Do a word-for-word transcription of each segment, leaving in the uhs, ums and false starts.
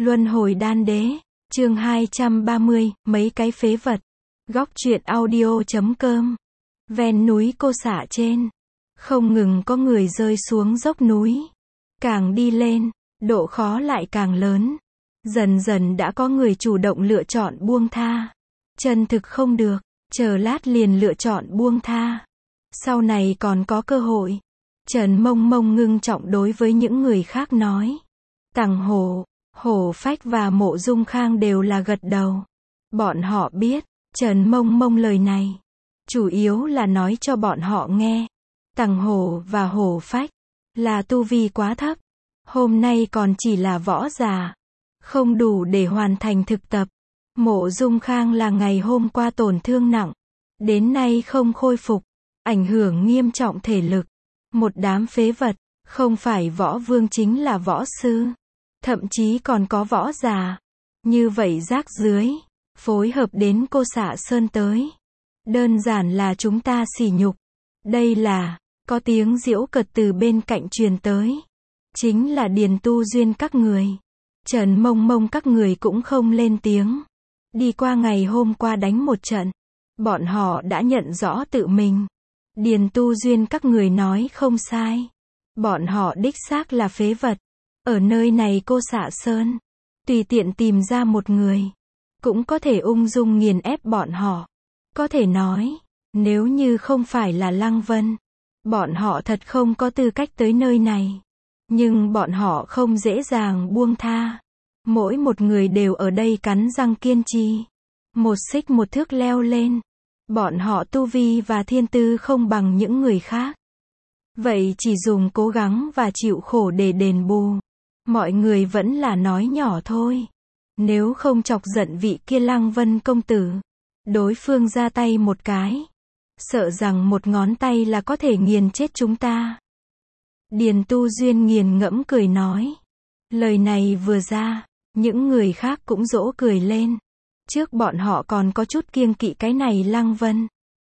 Luân hồi đan đế, chương hai trăm ba mươi, mấy cái phế vật. Góc truyện audio chấm com. Ven núi Cô Xạ trên, không ngừng có người rơi xuống dốc núi. Càng đi lên, độ khó lại càng lớn. Dần dần đã có người chủ động lựa chọn buông tha. Chân thực không được, chờ lát liền lựa chọn buông tha. Sau này còn có cơ hội. Trần Mông Mông ngưng trọng đối với những người khác nói. Tằng Hổ, Hổ Phách và Mộ Dung Khang đều là gật đầu. Bọn họ biết, Trần Mông Mông lời này, chủ yếu là nói cho bọn họ nghe. Tằng Hổ và Hổ Phách, là tu vi quá thấp. Hôm nay còn chỉ là võ giả, không đủ để hoàn thành thực tập. Mộ Dung Khang là ngày hôm qua tổn thương nặng, đến nay không khôi phục, ảnh hưởng nghiêm trọng thể lực. Một đám phế vật, không phải võ vương chính là võ sư. Thậm chí còn có võ giả. Như vậy rác dưới, phối hợp đến Cô Xạ Sơn tới. Đơn giản là chúng ta sỉ nhục. Đây là, có tiếng giễu cợt từ bên cạnh truyền tới. Chính là Điền Tu Duyên các người. Trần Mông Mông các người cũng không lên tiếng. Đi qua ngày hôm qua đánh một trận. Bọn họ đã nhận rõ tự mình. Điền Tu Duyên các người nói không sai. Bọn họ đích xác là phế vật. Ở nơi này Cô Xạ Sơn, tùy tiện tìm ra một người, cũng có thể ung dung nghiền ép bọn họ. Có thể nói, nếu như không phải là Lăng Vân, bọn họ thật không có tư cách tới nơi này. Nhưng bọn họ không dễ dàng buông tha. Mỗi một người đều ở đây cắn răng kiên trì. Một xích một thước leo lên. Bọn họ tu vi và thiên tư không bằng những người khác. Vậy chỉ dùng cố gắng và chịu khổ để đền bù. Mọi người vẫn là nói nhỏ thôi. Nếu không chọc giận vị kia Lăng Vân công tử, đối phương ra tay một cái, sợ rằng một ngón tay là có thể nghiền chết chúng ta. Điền Tu Duyên nghiền ngẫm cười nói. Lời này vừa ra, những người khác cũng dỗ cười lên. Trước bọn họ còn có chút kiêng kỵ cái này Lăng Vân.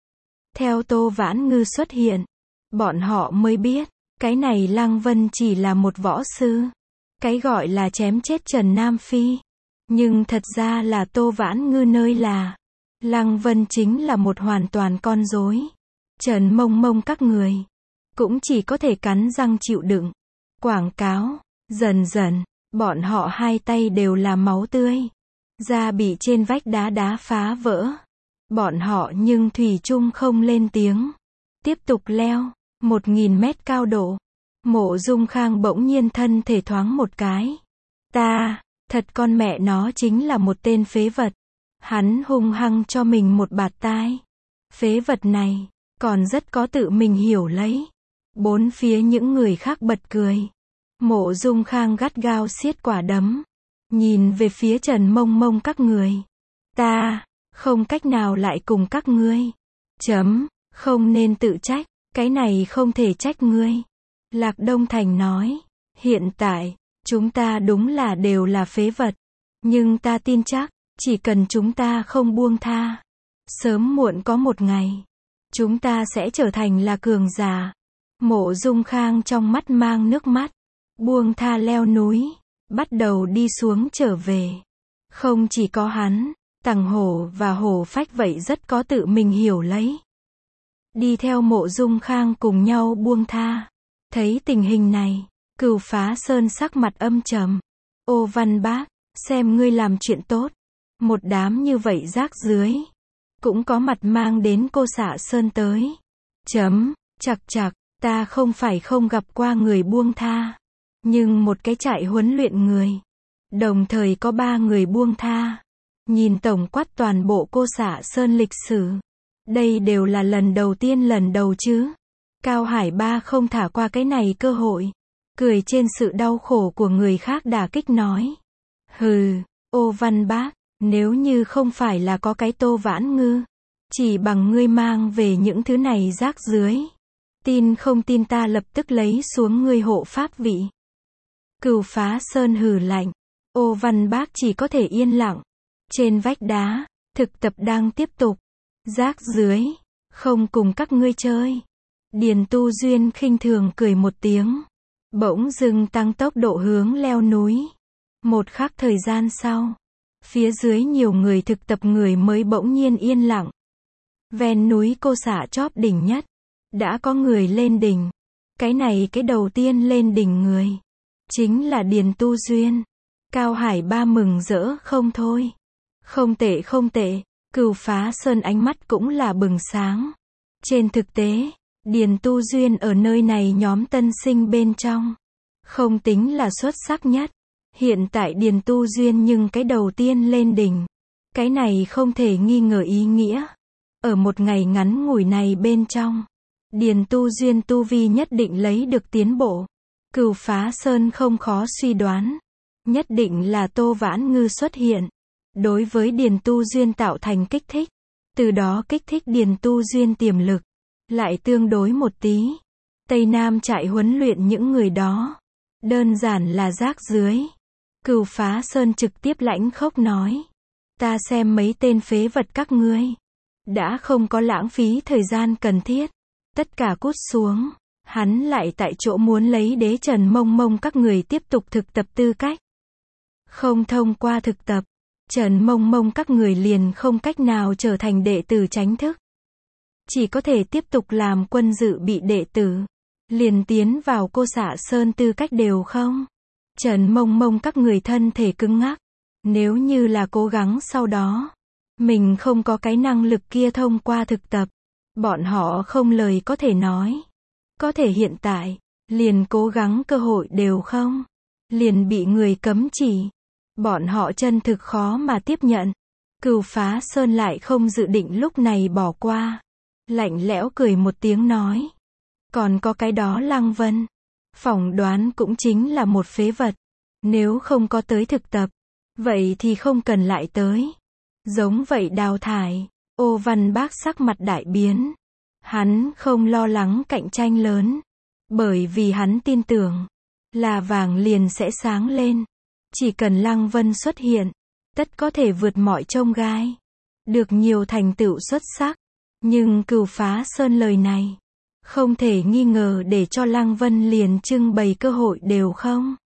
Theo Tô Vãn Ngư xuất hiện, bọn họ mới biết, cái này Lăng Vân chỉ là một võ sư. Cái gọi là chém chết Trần Nam Phi. Nhưng thật ra là Tô Vãn Ngư nơi là, Lăng Vân chính là một hoàn toàn con rối. Trần Mông Mông các người, cũng chỉ có thể cắn răng chịu đựng. Quảng cáo, dần dần, bọn họ hai tay đều là máu tươi. Da bị trên vách đá đá phá vỡ. Bọn họ nhưng thủy chung không lên tiếng. Tiếp tục leo, một nghìn mét cao độ. Mộ Dung Khang bỗng nhiên thân thể thoáng một cái. Ta, thật con mẹ nó chính là một tên phế vật. Hắn hung hăng cho mình một bạt tai. Phế vật này, còn rất có tự mình hiểu lấy. Bốn phía những người khác bật cười. Mộ Dung Khang gắt gao siết quả đấm. Nhìn về phía Trần Mông Mông các người. Ta, không cách nào lại cùng các ngươi. Chấm, không nên tự trách, cái này không thể trách ngươi. Lạc Đông Thành nói, hiện tại, chúng ta đúng là đều là phế vật. Nhưng ta tin chắc, chỉ cần chúng ta không buông tha, sớm muộn có một ngày, chúng ta sẽ trở thành là cường giả. Mộ Dung Khang trong mắt mang nước mắt, buông tha leo núi, bắt đầu đi xuống trở về. Không chỉ có hắn, Tằng Hổ và Hổ Phách vậy rất có tự mình hiểu lấy. Đi theo Mộ Dung Khang cùng nhau buông tha. Thấy tình hình này, Cửu Phá Sơn sắc mặt âm trầm. Ô Văn Bác, xem ngươi làm chuyện tốt. Một đám như vậy rác dưới, cũng có mặt mang đến Cô Xạ Sơn tới. Chấm, chặc chặc, ta không phải không gặp qua người buông tha. Nhưng một cái trại huấn luyện người, đồng thời có ba người buông tha. Nhìn tổng quát toàn bộ Cô Xạ Sơn lịch sử, đây đều là lần đầu tiên lần đầu chứ. Cao Hải Ba không thả qua cái này cơ hội. Cười trên sự đau khổ của người khác đả kích nói. Hừ, Ô Văn Bác, nếu như không phải là có cái Tô Vãn Ngư, chỉ bằng ngươi mang về những thứ này rác dưới, tin không tin ta lập tức lấy xuống ngươi hộ pháp vị. Cửu Phá Sơn hừ lạnh. Ô Văn Bác chỉ có thể yên lặng. Trên vách đá, thực tập đang tiếp tục. Rác dưới, không cùng các ngươi chơi. Điền Tu Duyên khinh thường cười một tiếng. Bỗng dưng tăng tốc độ hướng leo núi. Một khắc thời gian sau, phía dưới nhiều người thực tập người mới bỗng nhiên yên lặng. Ven núi Cô Xạ chóp đỉnh nhất, đã có người lên đỉnh. Cái này cái đầu tiên lên đỉnh người, chính là Điền Tu Duyên. Cao Hải Ba mừng rỡ không thôi. Không tệ không tệ, Cửu Phá Sơn ánh mắt cũng là bừng sáng. Trên thực tế, Điền Tu Duyên ở nơi này nhóm tân sinh bên trong, không tính là xuất sắc nhất. Hiện tại Điền Tu Duyên nhưng cái đầu tiên lên đỉnh. Cái này không thể nghi ngờ ý nghĩa. Ở một ngày ngắn ngủi này bên trong, Điền Tu Duyên tu vi nhất định lấy được tiến bộ. Cửu Phá Sơn không khó suy đoán. Nhất định là Tô Vãn Ngư xuất hiện. Đối với Điền Tu Duyên tạo thành kích thích. Từ đó kích thích Điền Tu Duyên tiềm lực. Lại tương đối một tí. Tây Nam trại huấn luyện những người đó. Đơn giản là rác dưới. Cửu Phá Sơn trực tiếp lãnh khốc nói. Ta xem mấy tên phế vật các ngươi. Đã không có lãng phí thời gian cần thiết. Tất cả cút xuống. Hắn lại tại chỗ muốn lấy đế Trần Mông Mông các người tiếp tục thực tập tư cách. Không thông qua thực tập, Trần Mông Mông các người liền không cách nào trở thành đệ tử chính thức. Chỉ có thể tiếp tục làm quân dự bị đệ tử. Liền tiến vào Cô Xạ Sơn tư cách đều không. Trần Mông Mông các người thân thể cứng ngắc. Nếu như là cố gắng sau đó, mình không có cái năng lực kia thông qua thực tập, bọn họ không lời có thể nói. Có thể hiện tại, liền cố gắng cơ hội đều không. Liền bị người cấm chỉ. Bọn họ chân thực khó mà tiếp nhận. Cửu Phá Sơn lại không dự định lúc này bỏ qua. Lạnh lẽo cười một tiếng nói. Còn có cái đó Lăng Vân. Phỏng đoán cũng chính là một phế vật. Nếu không có tới thực tập, vậy thì không cần lại tới. Giống vậy đào thải. Ô Văn Bác sắc mặt đại biến. Hắn không lo lắng cạnh tranh lớn. Bởi vì hắn tin tưởng, là vàng liền sẽ sáng lên. Chỉ cần Lăng Vân xuất hiện, tất có thể vượt mọi chông gai. Được nhiều thành tựu xuất sắc. Nhưng Cửu Phá Sơn lời này, không thể nghi ngờ để cho Lăng Vân liền trưng bày cơ hội đều không.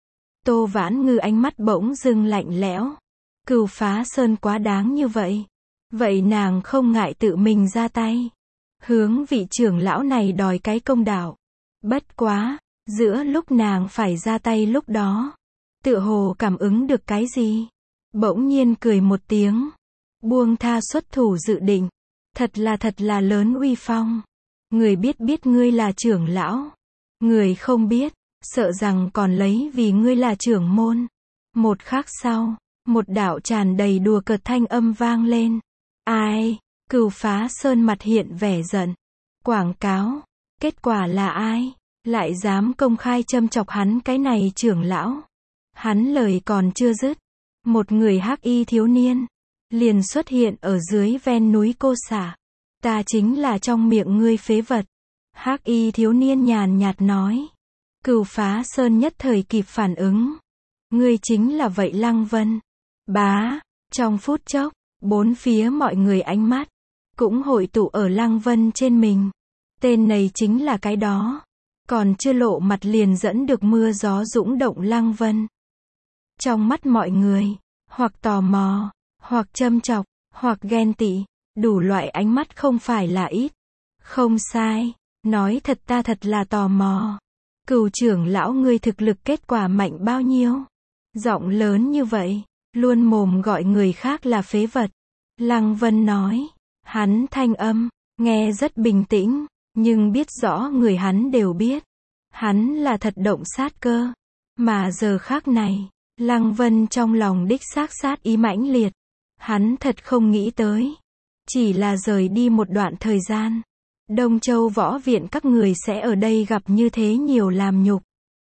Tô Vãn Ngư ánh mắt bỗng dưng lạnh lẽo. Cửu Phá Sơn quá đáng như vậy. Vậy nàng không ngại tự mình ra tay. Hướng vị trưởng lão này đòi cái công đạo. Bất quá, giữa lúc nàng phải ra tay lúc đó, tựa hồ cảm ứng được cái gì. Bỗng nhiên cười một tiếng. Buông tha xuất thủ dự định. Thật là thật là lớn uy phong. Người biết biết ngươi là trưởng lão. Người không biết, sợ rằng còn lấy vì ngươi là trưởng môn. Một khắc sau, một đạo tràn đầy đùa cợt thanh âm vang lên. Ai? Cửu Phá Sơn mặt hiện vẻ giận. Quảng cáo. Kết quả là ai? Lại dám công khai châm chọc hắn cái này trưởng lão. Hắn lời còn chưa dứt. Một người hắc y thiếu niên liền xuất hiện ở dưới ven núi Cô Xạ. Ta chính là trong miệng ngươi phế vật. Hắc y thiếu niên nhàn nhạt nói. Cửu Phá Sơn nhất thời kịp phản ứng. Ngươi chính là vậy Lăng Vân. Bá. Trong phút chốc, bốn phía mọi người ánh mắt cũng hội tụ ở Lăng Vân trên mình. Tên này chính là cái đó. Còn chưa lộ mặt liền dẫn được mưa gió dũng động Lăng Vân. Trong mắt mọi người, hoặc tò mò, hoặc châm chọc, hoặc ghen tị, đủ loại ánh mắt không phải là ít. Không sai, nói thật ta thật là tò mò. Cửu trưởng lão ngươi thực lực kết quả mạnh bao nhiêu? Giọng lớn như vậy, luôn mồm gọi người khác là phế vật. Lăng Vân nói, hắn thanh âm, nghe rất bình tĩnh, nhưng biết rõ người hắn đều biết. Hắn là thật động sát cơ. Mà giờ khác này, Lăng Vân trong lòng đích xác sát ý mãnh liệt. Hắn thật không nghĩ tới. Chỉ là rời đi một đoạn thời gian. Đông Châu Võ Viện các người sẽ ở đây gặp như thế nhiều làm nhục.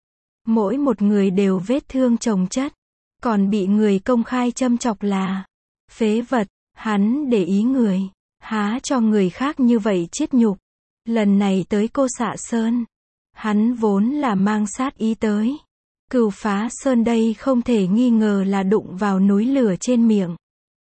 Mỗi một người đều vết thương chồng chất. Còn bị người công khai châm chọc là phế vật. Hắn để ý người. Há cho người khác như vậy chết nhục. Lần này tới Cô Xạ Sơn, hắn vốn là mang sát ý tới. Cửu Phá Sơn đây không thể nghi ngờ là đụng vào núi lửa trên miệng.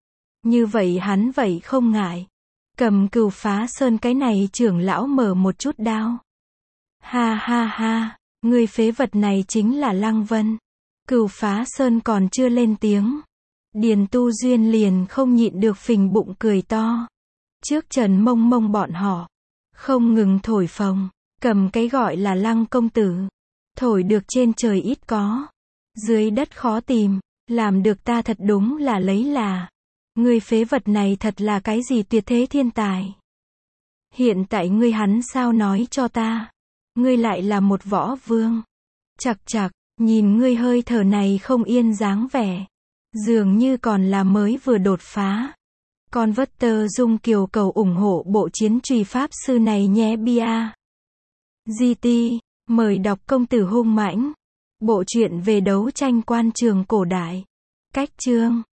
Như vậy hắn vậy không ngại. Cầm Cửu Phá Sơn cái này trưởng lão mở một chút đao. Ha ha ha, người phế vật này chính là Lăng Vân. Cửu Phá Sơn còn chưa lên tiếng. Điền Tu Duyên liền không nhịn được phình bụng cười to. Trước Trần Mông Mông bọn họ. Không ngừng thổi phồng. Cầm cái gọi là Lăng công tử. Thổi được trên trời ít có. Dưới đất khó tìm. Làm được ta thật đúng là lấy là. Ngươi phế vật này thật là cái gì tuyệt thế thiên tài. Hiện tại ngươi hắn sao nói cho ta. Ngươi lại là một võ vương. Chặc chặc, nhìn ngươi hơi thở này không yên dáng vẻ. Dường như còn là mới vừa đột phá. Con vất tơ dung kiều cầu ủng hộ bộ chiến truy pháp sư này nhé bia. giê tê, mời đọc Công tử hung mãnh. Bộ truyện về đấu tranh quan trường cổ đại. Cách chương